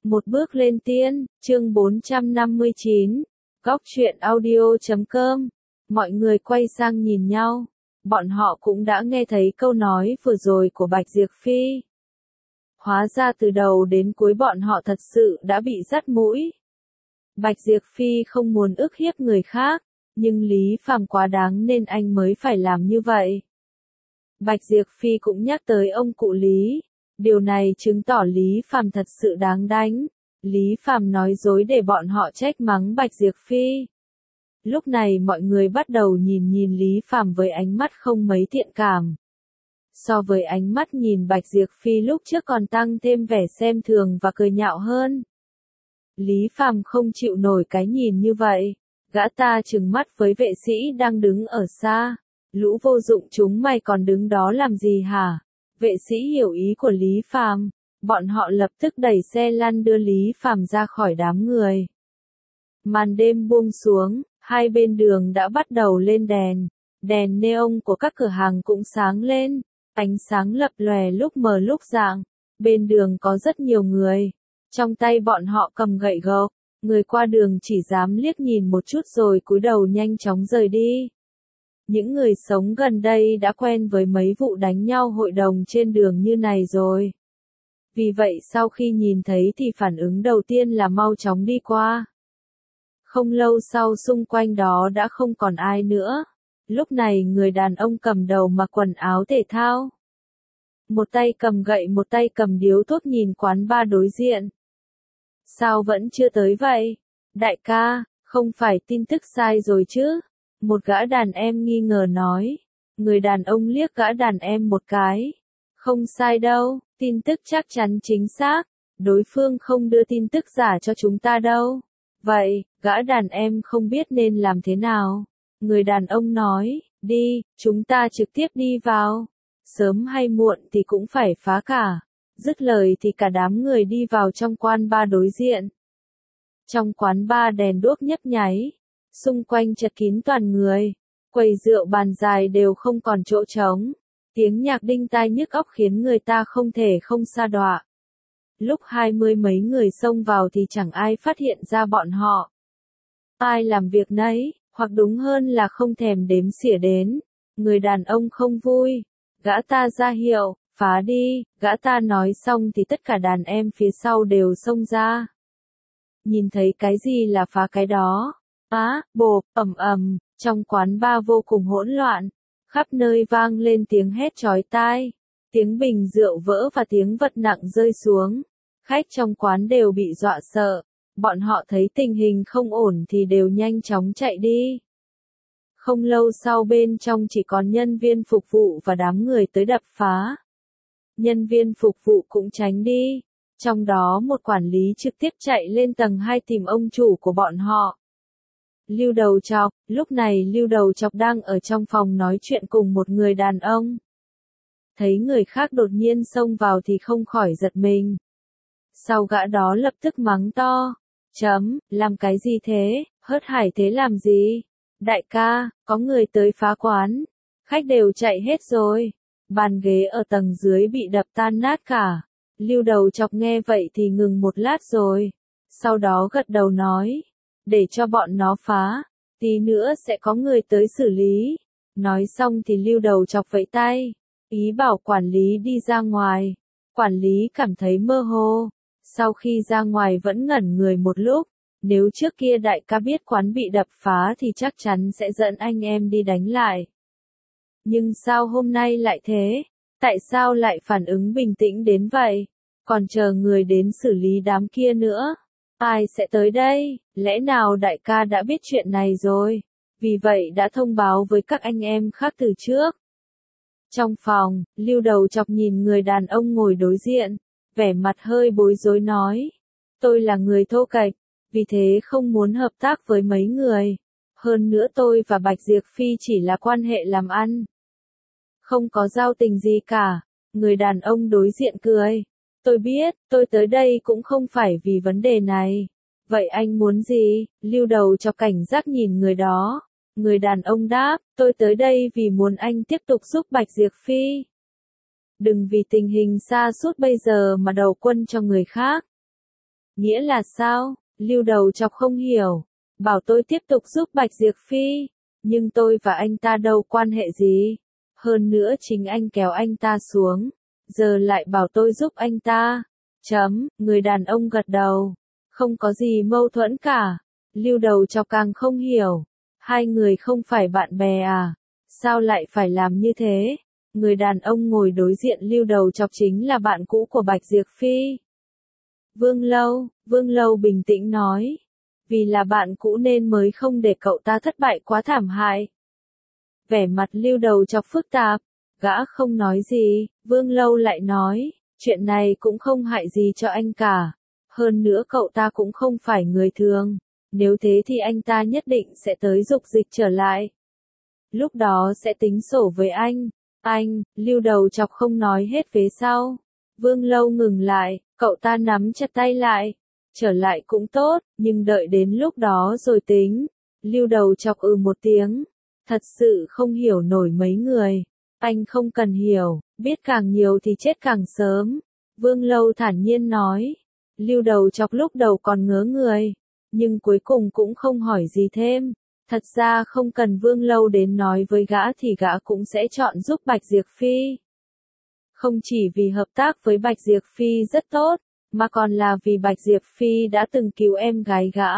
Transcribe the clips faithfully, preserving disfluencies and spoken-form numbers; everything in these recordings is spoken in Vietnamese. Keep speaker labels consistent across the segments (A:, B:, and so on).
A: Một bước lên tiên, chương bốn trăm năm mươi chín, góc truyện audio chấm com. Mọi người quay sang nhìn nhau, bọn họ cũng đã nghe thấy câu nói vừa rồi của Bạch Diệp Phi. Hóa ra từ đầu đến cuối bọn họ thật sự đã bị dắt mũi. Bạch Diệp Phi không muốn ức hiếp người khác, nhưng Lý Phàm quá đáng nên anh mới phải làm như vậy. Bạch Diệp Phi cũng nhắc tới ông cụ Lý. Điều này chứng tỏ Lý Phàm thật sự đáng đánh. Lý Phàm nói dối để bọn họ trách mắng Bạch Diệp Phi. Lúc này mọi người bắt đầu nhìn nhìn Lý Phàm với ánh mắt không mấy thiện cảm. So với ánh mắt nhìn Bạch Diệp Phi lúc trước còn tăng thêm vẻ xem thường và cười nhạo hơn. Lý Phàm không chịu nổi cái nhìn như vậy. Gã ta trừng mắt với vệ sĩ đang đứng ở xa. Lũ vô dụng chúng mày còn đứng đó làm gì hả? Vệ sĩ hiểu ý của Lý Phàm, bọn họ lập tức đẩy xe lăn đưa Lý Phàm ra khỏi đám người. Màn đêm buông xuống, hai bên đường đã bắt đầu lên đèn, đèn neon của các cửa hàng cũng sáng lên, ánh sáng lập lòe lúc mờ lúc rạng. Bên đường có rất nhiều người, trong tay bọn họ cầm gậy gộc, người qua đường chỉ dám liếc nhìn một chút rồi cúi đầu nhanh chóng rời đi. Những người sống gần đây đã quen với mấy vụ đánh nhau hội đồng trên đường như này rồi. Vì vậy sau khi nhìn thấy thì phản ứng đầu tiên là mau chóng đi qua. Không lâu sau xung quanh đó đã không còn ai nữa. Lúc này người đàn ông cầm đầu mặc quần áo thể thao. Một tay cầm gậy một tay cầm điếu thuốc nhìn quán bar đối diện. Sao vẫn chưa tới vậy? Đại ca, không phải tin tức sai rồi chứ? Một gã đàn em nghi ngờ nói. Người đàn ông liếc gã đàn em một cái. Không sai đâu, tin tức chắc chắn chính xác. Đối phương không đưa tin tức giả cho chúng ta đâu. Vậy, gã đàn em không biết nên làm thế nào. Người đàn ông nói, đi, chúng ta trực tiếp đi vào. Sớm hay muộn thì cũng phải phá cả. Dứt lời thì cả đám người đi vào trong quán bar đối diện. Trong quán bar đèn đuốc nhấp nháy. Xung quanh chật kín toàn người, quầy rượu bàn dài đều không còn chỗ trống, tiếng nhạc đinh tai nhức óc khiến người ta không thể không sa đọa. Lúc hai mươi mấy người xông vào thì chẳng ai phát hiện ra bọn họ. Ai làm việc nấy, hoặc đúng hơn là không thèm đếm xỉa đến. Người đàn ông không vui, gã ta ra hiệu, phá đi, gã ta nói xong thì tất cả đàn em phía sau đều xông ra. Nhìn thấy cái gì là phá cái đó. Á, bộp, ầm ầm, trong quán bar vô cùng hỗn loạn, khắp nơi vang lên tiếng hét chói tai, tiếng bình rượu vỡ và tiếng vật nặng rơi xuống. Khách trong quán đều bị dọa sợ, bọn họ thấy tình hình không ổn thì đều nhanh chóng chạy đi. Không lâu sau bên trong chỉ còn nhân viên phục vụ và đám người tới đập phá. Nhân viên phục vụ cũng tránh đi, trong đó một quản lý trực tiếp chạy lên tầng hai tìm ông chủ của bọn họ. Lưu Đầu Chọc, lúc này Lưu Đầu Chọc đang ở trong phòng nói chuyện cùng một người đàn ông. Thấy người khác đột nhiên xông vào thì không khỏi giật mình. Sau gã đó lập tức mắng to. Chấm, làm cái gì thế, hớt hải thế làm gì? Đại ca, có người tới phá quán. Khách đều chạy hết rồi. Bàn ghế ở tầng dưới bị đập tan nát cả. Lưu Đầu Chọc nghe vậy thì ngừng một lát rồi. Sau đó gật đầu nói. Để cho bọn nó phá, tí nữa sẽ có người tới xử lý. Nói xong thì Lưu Đầu Chọc vẫy tay, ý bảo quản lý đi ra ngoài. Quản lý cảm thấy mơ hồ, sau khi ra ngoài vẫn ngẩn người một lúc. Nếu trước kia đại ca biết quán bị đập phá thì chắc chắn sẽ dẫn anh em đi đánh lại. Nhưng sao hôm nay lại thế? Tại sao lại phản ứng bình tĩnh đến vậy? Còn chờ người đến xử lý đám kia nữa. Ai sẽ tới đây? Lẽ nào đại ca đã biết chuyện này rồi? Vì vậy đã thông báo với các anh em khác từ trước. Trong phòng, Lưu Đầu Chọc nhìn người đàn ông ngồi đối diện, vẻ mặt hơi bối rối nói. Tôi là người thô kệch, vì thế không muốn hợp tác với mấy người. Hơn nữa tôi và Bạch Diệp Phi chỉ là quan hệ làm ăn. Không có giao tình gì cả. Người đàn ông đối diện cười. Tôi biết, tôi tới đây cũng không phải vì vấn đề này. Vậy anh muốn gì? Lưu Đầu Chọc cảnh giác nhìn người đó. Người đàn ông đáp, tôi tới đây vì muốn anh tiếp tục giúp Bạch Diệp Phi. Đừng vì tình hình sa sút bây giờ mà đầu quân cho người khác. Nghĩa là sao? Lưu Đầu Chọc không hiểu. Bảo tôi tiếp tục giúp Bạch Diệp Phi. Nhưng tôi và anh ta đâu quan hệ gì. Hơn nữa chính anh kéo anh ta xuống. Giờ lại bảo tôi giúp anh ta. Chấm, người đàn ông gật đầu. Không có gì mâu thuẫn cả. Lưu Đầu Chọc càng không hiểu. Hai người không phải bạn bè à? Sao lại phải làm như thế? Người đàn ông ngồi đối diện Lưu Đầu Chọc chính là bạn cũ của Bạch Diệp Phi. Vương Lâu, Vương Lâu bình tĩnh nói. Vì là bạn cũ nên mới không để cậu ta thất bại quá thảm hại. Vẻ mặt Lưu Đầu Chọc phức tạp. Gã không nói gì, Vương Lâu lại nói. Chuyện này cũng không hại gì cho anh cả. Hơn nữa cậu ta cũng không phải người thường. Nếu thế thì anh ta nhất định sẽ tới dục dịch trở lại. Lúc đó sẽ tính sổ với anh. Anh, Lưu Đầu Chọc không nói hết vế sau. Vương Lâu ngừng lại, cậu ta nắm chặt tay lại. Trở lại cũng tốt, nhưng đợi đến lúc đó rồi tính. Lưu Đầu Chọc ừ một tiếng. Thật sự không hiểu nổi mấy người. Anh không cần hiểu, biết càng nhiều thì chết càng sớm. Vương Lâu thản nhiên nói. Lưu Đầu Chọc lúc đầu còn ngớ người. Nhưng cuối cùng cũng không hỏi gì thêm. Thật ra không cần Vương Lâu đến nói với gã thì gã cũng sẽ chọn giúp Bạch Diệp Phi. Không chỉ vì hợp tác với Bạch Diệp Phi rất tốt, mà còn là vì Bạch Diệp Phi đã từng cứu em gái gã.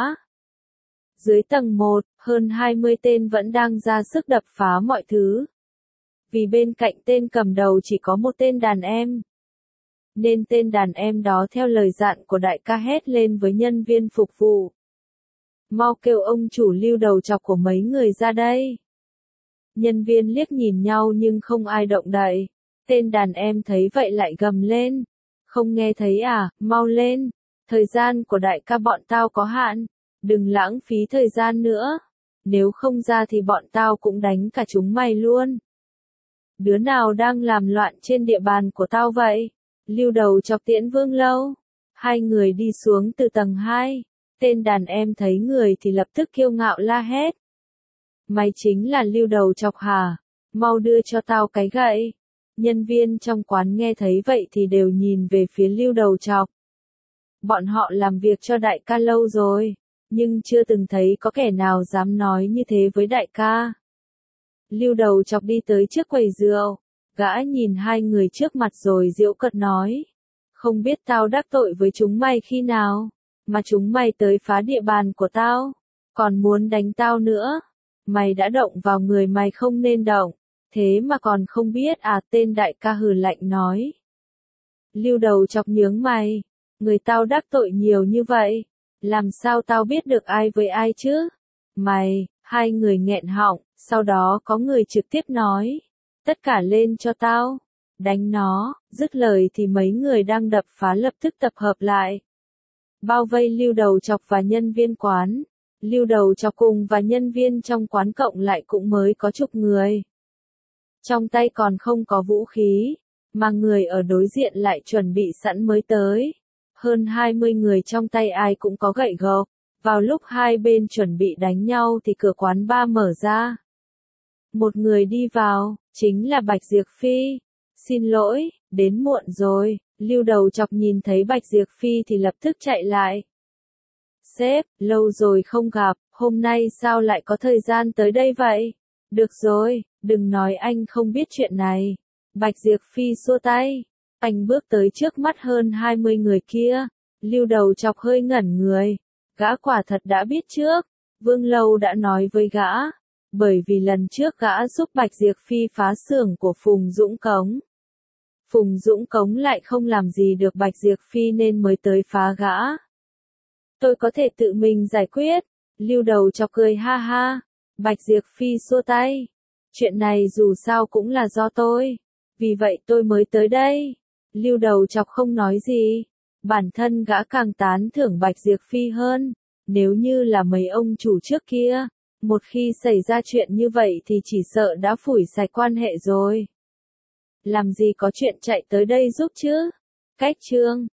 A: Dưới tầng một, hơn hai mươi tên vẫn đang ra sức đập phá mọi thứ. Vì bên cạnh tên cầm đầu chỉ có một tên đàn em. Nên tên đàn em đó theo lời dặn của đại ca hét lên với nhân viên phục vụ. Mau kêu ông chủ Lưu Đầu Chọc của mấy người ra đây. Nhân viên liếc nhìn nhau nhưng không ai động đậy. Tên đàn em thấy vậy lại gầm lên. Không nghe thấy à, mau lên. Thời gian của đại ca bọn tao có hạn. Đừng lãng phí thời gian nữa. Nếu không ra thì bọn tao cũng đánh cả chúng mày luôn. Đứa nào đang làm loạn trên địa bàn của tao vậy? Lưu Đầu Chọc tiễn Vương Lâu. Hai người đi xuống từ tầng hai. Tên đàn em thấy người thì lập tức kiêu ngạo la hét. Mày chính là Lưu Đầu Chọc hả? Mau đưa cho tao cái gậy. Nhân viên trong quán nghe thấy vậy thì đều nhìn về phía Lưu Đầu Chọc. Bọn họ làm việc cho đại ca lâu rồi, nhưng chưa từng thấy có kẻ nào dám nói như thế với đại ca. Lưu Đầu Chọc đi tới trước quầy rượu. Gã nhìn hai người trước mặt rồi giễu cợt nói. Không biết tao đắc tội với chúng mày khi nào, mà chúng mày tới phá địa bàn của tao, còn muốn đánh tao nữa. Mày đã động vào người mày không nên động, thế mà còn không biết à? Tên đại ca hừ lạnh nói. Lưu Đầu Chọc nhướng mày, người tao đắc tội nhiều như vậy, làm sao tao biết được ai với ai chứ? Mày, hai người nghẹn họng, sau đó có người trực tiếp nói. Tất cả lên cho tao, đánh nó. Dứt lời thì mấy người đang đập phá lập tức tập hợp lại. Bao vây Lưu Đầu Chọc và nhân viên quán. Lưu Đầu Chọc cùng và nhân viên trong quán cộng lại cũng mới có chục người. Trong tay còn không có vũ khí, mà người ở đối diện lại chuẩn bị sẵn mới tới. Hơn hai mươi người trong tay ai cũng có gậy gộc. Vào lúc hai bên chuẩn bị đánh nhau thì cửa quán bar mở ra. Một người đi vào, chính là Bạch Diệp Phi. Xin lỗi, đến muộn rồi. Lưu Đầu Chọc nhìn thấy Bạch Diệp Phi thì lập tức chạy lại. Sếp, lâu rồi không gặp, hôm nay sao lại có thời gian tới đây vậy? Được rồi, đừng nói anh không biết chuyện này. Bạch Diệp Phi xua tay. Anh bước tới trước mắt hơn hai mươi người kia. Lưu Đầu Chọc hơi ngẩn người. Gã quả thật đã biết trước. Vương Lâu đã nói với gã. Bởi vì lần trước gã giúp Bạch Diệp Phi phá xưởng của Phùng Dũng Cống. Phùng Dũng Cống lại không làm gì được Bạch Diệp Phi nên mới tới phá gã. Tôi có thể tự mình giải quyết. Lưu Đầu Chọc cười ha ha. Bạch Diệp Phi xua tay. Chuyện này dù sao cũng là do tôi. Vì vậy tôi mới tới đây. Lưu Đầu Chọc không nói gì. Bản thân gã càng tán thưởng Bạch Diệp Phi hơn. Nếu như là mấy ông chủ trước kia, một khi xảy ra chuyện như vậy thì chỉ sợ đã phủi sạch quan hệ rồi. Làm gì có chuyện chạy tới đây giúp chứ? Cách chương